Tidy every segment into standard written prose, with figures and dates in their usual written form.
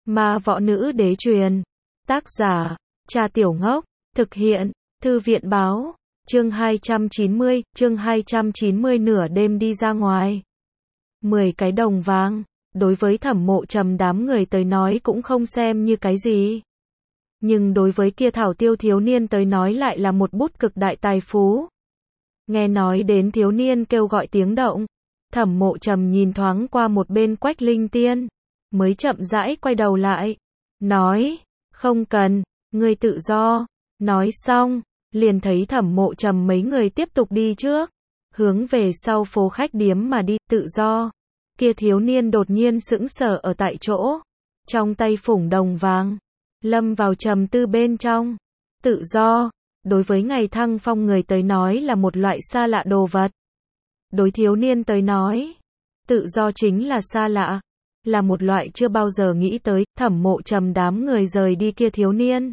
Ma Võ Nữ Đế truyền. Tác giả, Trà Tiểu Ngốc. Thực hiện, Thư viện Báo. Chương 290, nửa đêm đi ra ngoài. 10 cái đồng vàng, đối với Thẩm Mộ Trầm đám người tới nói cũng không xem như cái gì. Nhưng đối với kia Thảo Tiêu thiếu niên tới nói lại là một bút cực đại tài phú. Nghe nói đến thiếu niên kêu gọi tiếng động, Thẩm Mộ Trầm nhìn thoáng qua một bên Quách Linh Tiên, mới chậm rãi quay đầu lại, nói, không cần, ngươi tự do. Nói xong, liền thấy Thẩm Mộ Trầm mấy người tiếp tục đi trước, hướng về sau phố khách điếm mà đi. Tự do. Kia thiếu niên đột nhiên sững sờ ở tại chỗ, trong tay phủng đồng vàng, lâm vào trầm tư bên trong. Tự do, đối với ngày thăng phong người tới nói là một loại xa lạ đồ vật. Đối thiếu niên tới nói, tự do chính là xa lạ, là một loại chưa bao giờ nghĩ tới. Thẩm Mộ Trầm đám người rời đi kia thiếu niên,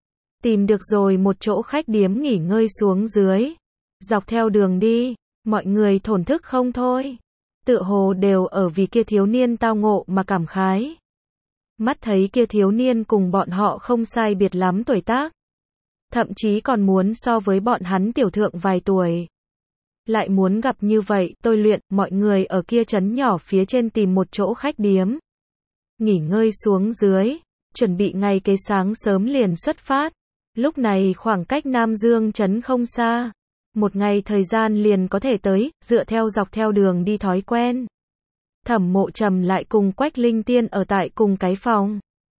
tìm được rồi một chỗ khách điếm nghỉ ngơi xuống dưới. Dọc theo đường đi, mọi người thổn thức không thôi, tựa hồ đều ở vì kia thiếu niên tao ngộ mà cảm khái. Mắt thấy kia thiếu niên cùng bọn họ không sai biệt lắm tuổi tác, thậm chí còn muốn so với bọn hắn tiểu thượng vài tuổi. Lại muốn gặp như vậy, tôi luyện, mọi người ở kia trấn nhỏ phía trên tìm một chỗ khách điếm, nghỉ ngơi xuống dưới, chuẩn bị ngày kế sáng sớm liền xuất phát. Lúc này khoảng cách Nam Dương trấn không xa, một ngày thời gian liền có thể tới. Dựa theo dọc theo đường đi thói quen, Thẩm Mộ Trầm lại cùng Quách Linh Tiên ở tại cùng cái phòng.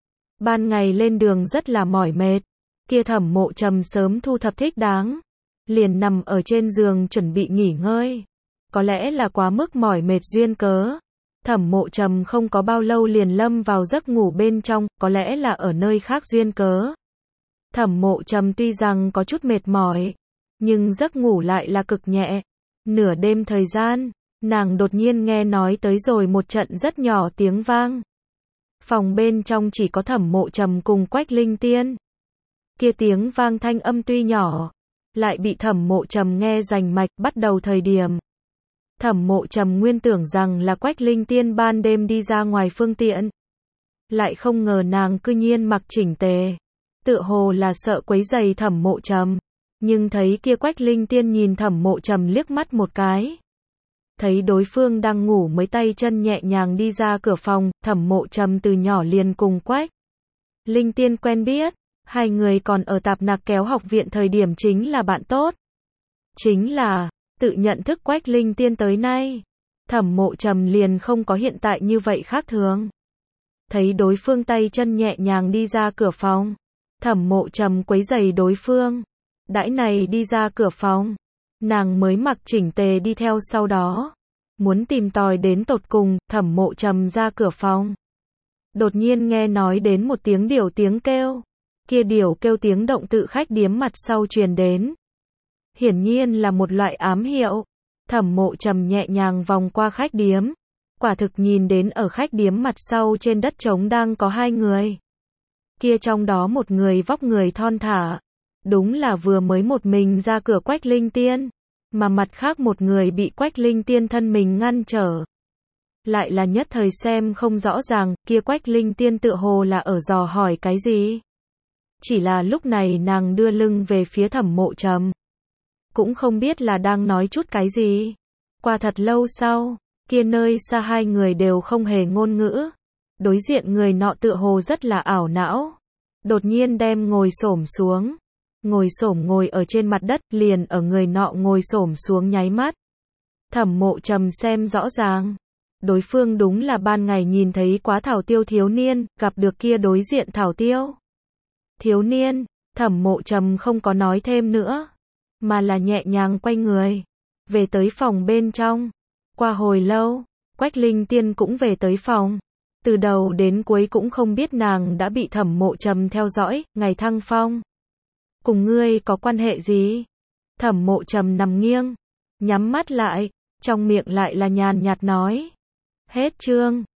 Ban ngày lên đường rất là mỏi mệt, kia Thẩm Mộ Trầm sớm thu thập thích đáng, liền nằm ở trên giường chuẩn bị nghỉ ngơi. Có lẽ là quá mức mỏi mệt duyên cớ, Thẩm Mộ Trầm không có bao lâu liền lâm vào giấc ngủ bên trong. Có lẽ là ở nơi khác duyên cớ, Thẩm Mộ Trầm tuy rằng có chút mệt mỏi, nhưng giấc ngủ lại là cực nhẹ. Nửa đêm thời gian, nàng đột nhiên nghe nói tới rồi một trận rất nhỏ tiếng vang. Phòng bên trong chỉ có Thẩm Mộ Trầm cùng Quách Linh Tiên. Kia tiếng vang thanh âm tuy nhỏ, lại bị Thẩm Mộ Trầm nghe rành mạch. Bắt đầu thời điểm, Thẩm Mộ Trầm nguyên tưởng rằng là Quách Linh Tiên ban đêm đi ra ngoài phương tiện, lại không ngờ nàng cư nhiên mặc chỉnh tề, tựa hồ là sợ quấy rầy Thẩm Mộ Trầm. Nhưng thấy kia Quách Linh Tiên nhìn Thẩm Mộ Trầm liếc mắt một cái, thấy đối phương đang ngủ mới tay chân nhẹ nhàng đi ra cửa phòng. Thẩm Mộ Trầm từ nhỏ liền cùng Quách Linh Tiên quen biết, hai người còn ở Tạp Nạc Kéo học viện thời điểm chính là bạn tốt. Chính là, tự nhận thức Quách Linh Tiên tới nay, Thẩm Mộ Trầm liền không có hiện tại như vậy khác thường. Thấy đối phương tay chân nhẹ nhàng đi ra cửa phòng, Thẩm Mộ Trầm quấy rầy đối phương. Đãi này đi ra cửa phòng, nàng mới mặc chỉnh tề đi theo sau đó, muốn tìm tòi đến tột cùng. Thẩm Mộ Trầm ra cửa phòng, đột nhiên nghe nói đến một tiếng điểu tiếng kêu. Kia điểu kêu tiếng động tự khách điếm mặt sau truyền đến, hiển nhiên là một loại ám hiệu. Thẩm Mộ Trầm nhẹ nhàng vòng qua khách điếm, quả thực nhìn đến ở khách điếm mặt sau trên đất trống đang có hai người. Kia trong đó một người vóc người thon thả, đúng là vừa mới một mình ra cửa Quách Linh Tiên, mà mặt khác một người bị Quách Linh Tiên thân mình ngăn trở. Lại là nhất thời xem không rõ ràng. Kia Quách Linh Tiên tựa hồ là ở dò hỏi cái gì. Chỉ là lúc này nàng đưa lưng về phía Thẩm Mộ Trầm, cũng không biết là đang nói chút cái gì. Qua thật lâu sau, kia nơi xa hai người đều không hề ngôn ngữ. Đối diện người nọ tựa hồ rất là ảo não, đột nhiên đem ngồi xổm xuống, ngồi ở trên mặt đất. Liền ở người nọ ngồi xổm xuống nháy mắt, Thẩm Mộ Trầm xem rõ ràng, đối phương đúng là ban ngày nhìn thấy quá Thảo Tiêu thiếu niên. Gặp được kia đối diện Thảo Tiêu thiếu niên, Thẩm Mộ Trầm không có nói thêm nữa, mà là nhẹ nhàng quay người, về tới phòng bên trong. Qua hồi lâu, Quách Linh Tiên cũng về tới phòng, từ đầu đến cuối cũng không biết nàng đã bị Thẩm Mộ Trầm theo dõi. Ngày thăng phong, cùng ngươi có quan hệ gì? Thẩm Mộ Trầm nằm nghiêng, nhắm mắt lại, trong miệng lại là nhàn nhạt nói. Hết chương.